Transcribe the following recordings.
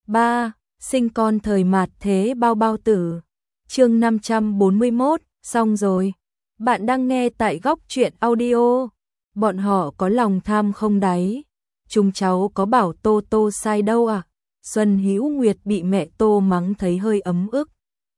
3. Sinh con thời mạt thế bao bao tử. Chương 541, xong rồi. Bạn đang nghe tại Góc Truyện Audio. Bọn họ có lòng tham không đáy. Chúng cháu có bảo Tô Tô sai đâu à? Xuân Hữu Nguyệt bị mẹ Tô mắng thấy hơi ấm ức.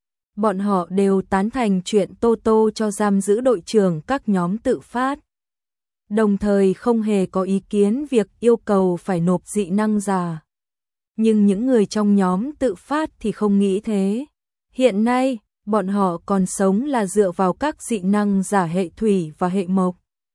Bọn họ đều tán thành chuyện Tô Tô cho giam giữ đội trưởng các nhóm tự phát. Đồng thời không hề có ý kiến việc yêu cầu phải nộp dị năng giả. Nhưng những người trong nhóm tự phát thì không nghĩ thế. Hiện nay, bọn họ còn sống là dựa vào các dị năng giả hệ thủy và hệ mộc.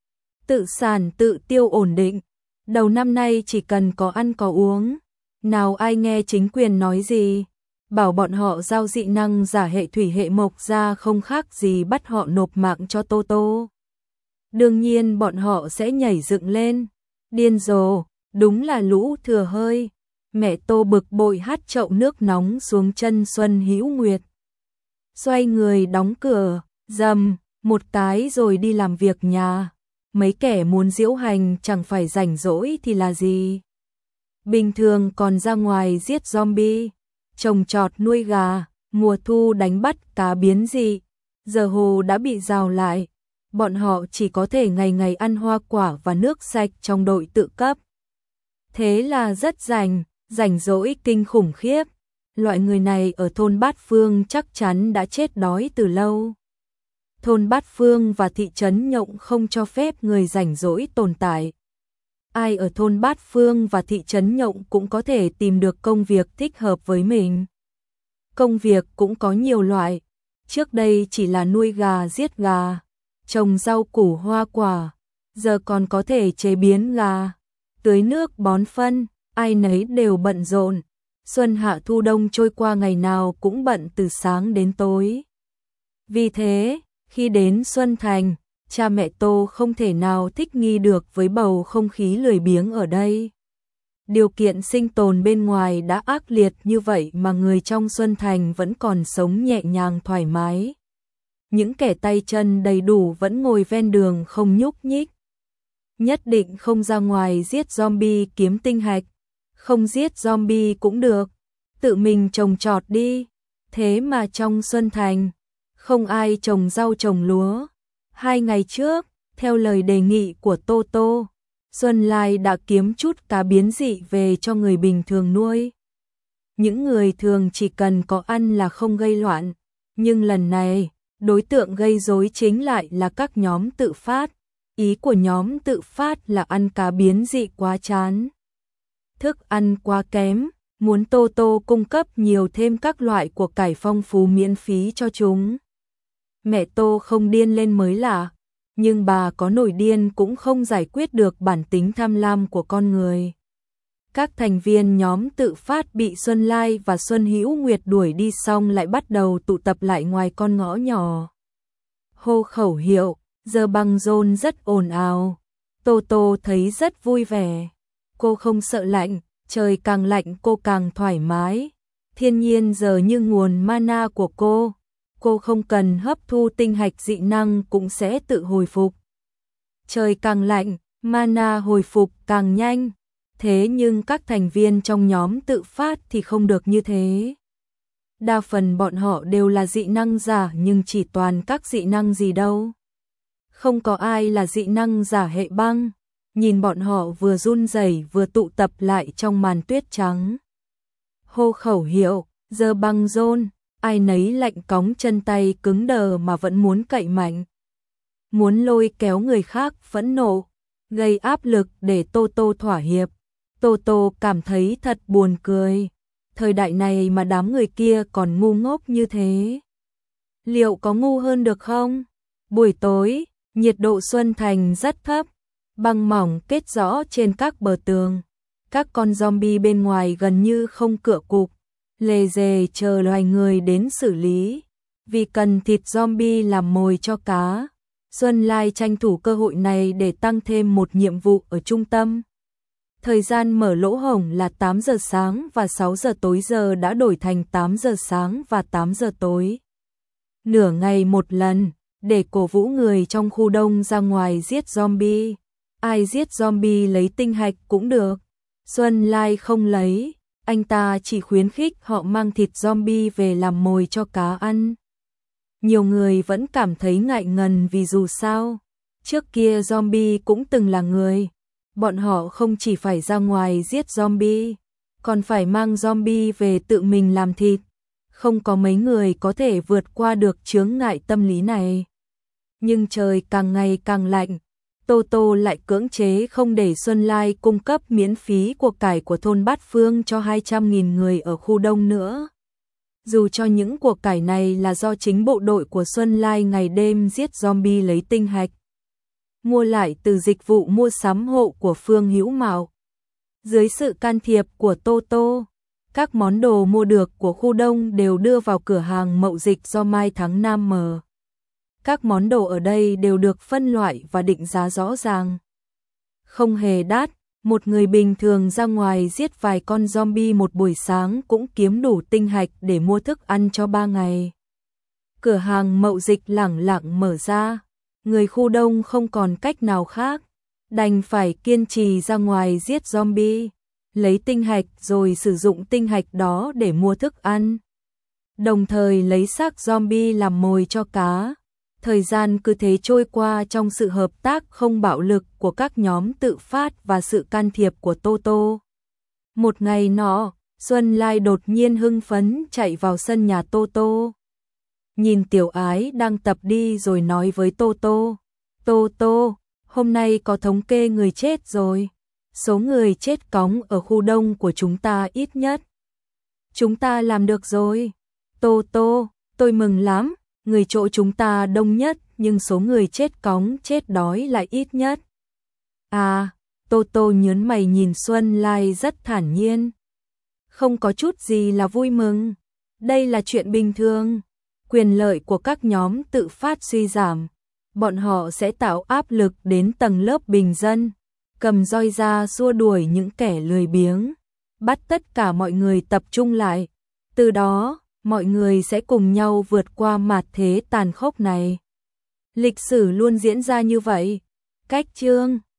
Tự sản tự tiêu ổn định. Đầu năm nay chỉ cần có ăn có uống. Nào ai nghe chính quyền nói gì? Bảo bọn họ giao dị năng giả hệ thủy hệ mộc ra không khác gì bắt họ nộp mạng cho Tô Tô. Đương nhiên bọn họ sẽ nhảy dựng lên. Điên rồ, đúng là lũ thừa hơi. Mẹ Tô bực bội hắt chậu nước nóng xuống chân Xuân Hữu Nguyệt. Xoay người đóng cửa, dầm, một cái rồi đi làm việc nhà. Mấy kẻ muốn diễu hành chẳng phải rảnh rỗi thì là gì. Bình thường còn ra ngoài giết zombie, trồng trọt nuôi gà, mùa thu đánh bắt cá biến dị. Giờ hồ đã bị rào lại. Bọn họ chỉ có thể ngày ngày ăn hoa quả và nước sạch trong đội tự cấp. Thế là rất rảnh rỗi kinh khủng khiếp. Loại người này ở thôn Bát Phương chắc chắn đã chết đói từ lâu. Thôn Bát Phương và thị trấn Nhộng không cho phép người rảnh rỗi tồn tại. Ai ở thôn Bát Phương và thị trấn Nhộng cũng có thể tìm được công việc thích hợp với mình. Công việc cũng có nhiều loại. Trước đây chỉ là nuôi gà giết gà, trồng rau củ hoa quả, giờ còn có thể chế biến gà, tưới nước bón phân, ai nấy đều bận rộn. Xuân hạ thu đông trôi qua ngày nào cũng bận từ sáng đến tối. Vì thế, khi đến Xuân Thành, cha mẹ Tô không thể nào thích nghi được với bầu không khí lười biếng ở đây. Điều kiện sinh tồn bên ngoài đã ác liệt như vậy mà người trong Xuân Thành vẫn còn sống nhẹ nhàng thoải mái. Những kẻ tay chân đầy đủ vẫn ngồi ven đường không nhúc nhích. Nhất định không ra ngoài giết zombie kiếm tinh hạch. Không giết zombie cũng được. Tự mình trồng trọt đi. Thế mà trong Xuân Thành, không ai trồng rau trồng lúa. 2 ngày trước, theo lời đề nghị của Tô Tô, Xuân Lai đã kiếm chút cá biến dị về cho người bình thường nuôi. Những người thường chỉ cần có ăn là không gây loạn. Nhưng lần này, đối tượng gây rối chính lại là các nhóm tự phát. Ý của nhóm tự phát là ăn cá biến dị quá chán. Thức ăn quá kém, muốn Tô Tô cung cấp nhiều thêm các loại của cải phong phú miễn phí cho chúng. Mẹ Tô không điên lên mới lạ, nhưng bà có nổi điên cũng không giải quyết được bản tính tham lam của con người. Các thành viên nhóm tự phát bị Xuân Lai và Xuân Hữu Nguyệt đuổi đi xong lại bắt đầu tụ tập lại ngoài con ngõ nhỏ. Hô khẩu hiệu, giờ băng rôn rất ồn ào. Tô Tô thấy rất vui vẻ. Cô không sợ lạnh, trời càng lạnh cô càng thoải mái. Thiên nhiên giờ như nguồn mana của cô. Cô không cần hấp thu tinh hạch dị năng cũng sẽ tự hồi phục. Trời càng lạnh, mana hồi phục càng nhanh. Thế nhưng các thành viên trong nhóm tự phát thì không được như thế. Đa phần bọn họ đều là dị năng giả nhưng chỉ toàn các dị năng gì đâu. Không có ai là dị năng giả hệ băng. Nhìn bọn họ vừa run rẩy vừa tụ tập lại trong màn tuyết trắng. Hô khẩu hiệu, giờ băng rôn, ai nấy lạnh cóng chân tay cứng đờ mà vẫn muốn cậy mạnh. Muốn lôi kéo người khác phẫn nộ, gây áp lực để Tô Tô thỏa hiệp. Tô Tô cảm thấy thật buồn cười. Thời đại này mà đám người kia còn ngu ngốc như thế. Liệu có ngu hơn được không? Buổi tối, nhiệt độ Xuân Thành rất thấp. Băng mỏng kết rõ trên các bờ tường. Các con zombie bên ngoài gần như không cựa cục, lề dề chờ loài người đến xử lý. Vì cần thịt zombie làm mồi cho cá, Xuân Lai tranh thủ cơ hội này để tăng thêm một nhiệm vụ ở trung tâm. Thời gian mở lỗ hổng là 8 giờ sáng và 6 giờ tối, giờ đã đổi thành 8 giờ sáng và 8 giờ tối. Nửa ngày một lần, để cổ vũ người trong khu đông ra ngoài giết zombie. Ai giết zombie lấy tinh hạch cũng được. Xuân Lai không lấy, anh ta chỉ khuyến khích họ mang thịt zombie về làm mồi cho cá ăn. Nhiều người vẫn cảm thấy ngại ngần vì dù sao, trước kia zombie cũng từng là người. Bọn họ không chỉ phải ra ngoài giết zombie, còn phải mang zombie về tự mình làm thịt. Không có mấy người có thể vượt qua được chướng ngại tâm lý này. Nhưng trời càng ngày càng lạnh, Tô Tô lại cưỡng chế không để Xuân Lai cung cấp miễn phí của cải của thôn Bát Phương cho 200.000 người ở khu đông nữa. Dù cho những của cải này là do chính bộ đội của Xuân Lai ngày đêm giết zombie lấy tinh hạch, mua lại từ dịch vụ mua sắm hộ của Phương Hữu Mạo. Dưới sự can thiệp của Tô Tô, các món đồ mua được của khu đông đều đưa vào cửa hàng mậu dịch do Mai Thắng Nam mở. Các món đồ ở đây đều được phân loại và định giá rõ ràng. Không hề đắt, một người bình thường ra ngoài giết vài con zombie một buổi sáng cũng kiếm đủ tinh hạch để mua thức ăn cho 3 ngày. Cửa hàng mậu dịch lẳng lặng mở ra, người khu đông không còn cách nào khác, đành phải kiên trì ra ngoài giết zombie, lấy tinh hạch rồi sử dụng tinh hạch đó để mua thức ăn. Đồng thời lấy xác zombie làm mồi cho cá. Thời gian cứ thế trôi qua trong sự hợp tác không bạo lực của các nhóm tự phát và sự can thiệp của Tô Tô. Một ngày nọ, Xuân Lai đột nhiên hưng phấn chạy vào sân nhà Tô Tô. Nhìn Tiểu Ái đang tập đi rồi nói với Tô Tô. Tô Tô, hôm nay có thống kê người chết rồi. Số người chết cóng ở khu đông của chúng ta ít nhất. Chúng ta làm được rồi. Tô Tô, tôi mừng lắm. Người chỗ chúng ta đông nhất, nhưng số người chết cóng chết đói lại ít nhất. À, Tô Tô nhớn mày nhìn Xuân Lai rất thản nhiên. Không có chút gì là vui mừng. Đây là chuyện bình thường. Quyền lợi của các nhóm tự phát suy giảm. Bọn họ sẽ tạo áp lực đến tầng lớp bình dân. Cầm roi ra xua đuổi những kẻ lười biếng. Bắt tất cả mọi người tập trung lại. Từ đó, mọi người sẽ cùng nhau vượt qua mạt thế tàn khốc này. Lịch sử luôn diễn ra như vậy. Cách chương